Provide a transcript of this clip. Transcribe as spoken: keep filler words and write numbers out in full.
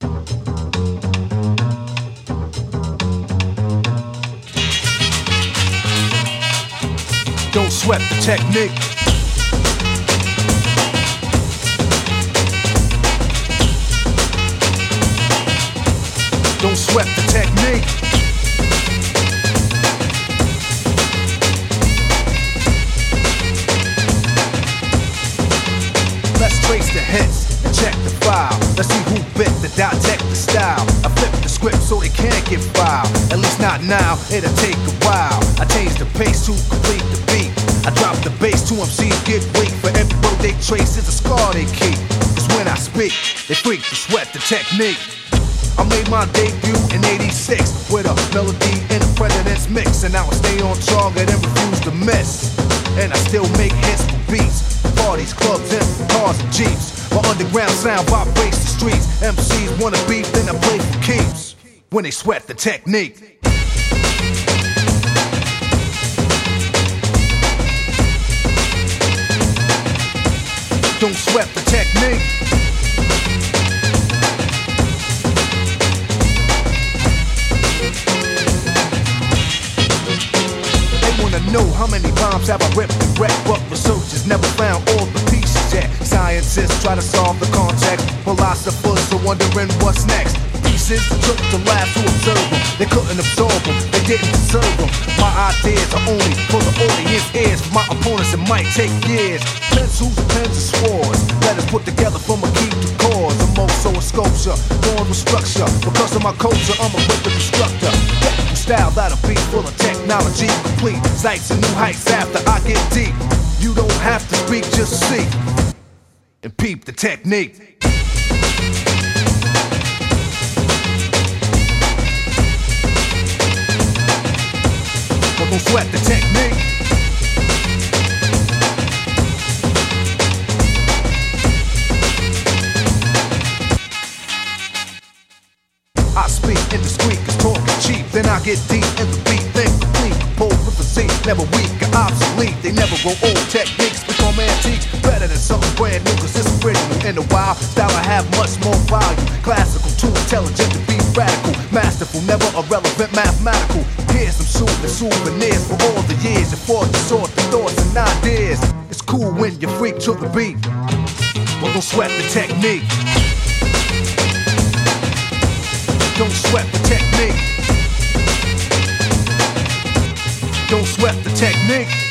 Don't sweat the technique. Don't sweat the technique. Let's trace the hits and check the file. Let's see who bit the dissect the style. I flip the script so they can't get filed. At least not now, it'll take a while. I change the pace to complete the beat. I drop the bass to M Cs get weak. For every road they trace is a scar they keep. Cause when I speak, they freak to sweat the technique. I made my debut in eighty-six with a melody in a president's mix. And now I stay on target and refuse to miss. And I still make hits for beats, for parties, clubs, and cars and jeeps. My underground sound vibrates the streets. M Cs wanna beef, then I play for keeps. When they sweat the technique. Don't sweat the technique. They wanna know how many bombs have I ripped and wrecked, but researchers never found all the pieces yet. Scientists try to solve the context, philosophers are wondering what's next. Pieces took to laugh to observe them. They couldn't absorb them, they didn't deserve them. My ideas are only for the audience ears. For my opponents it might take years. Pencils, pens, and swords, letters put together from a key to cause. I'm also a sculpture, born with structure. Because of my culture, I'm a rhythm instructor. Technical style that'll be full of technology, complete sights and new heights after I get deep. You don't have to speak, just see and peep the technique. But don't sweat the technique. I speak indiscreet, cause talk is cheap. Then I get deep in the beat, think complete. Composed with a Z, never weak or obsolete. They never grow old, techniques become antiques. Better than something brand new, cause it's original. In a while, style I have much more value. Classical, too intelligent to be radical. Masterful, never irrelevant, mathematical. Here's some soothing souvenirs for all the years. And for the sort of thoughts and ideas. It's cool when you freak to the beat. But don't sweat the technique. Don't sweat the technique. Don't sweat the technique.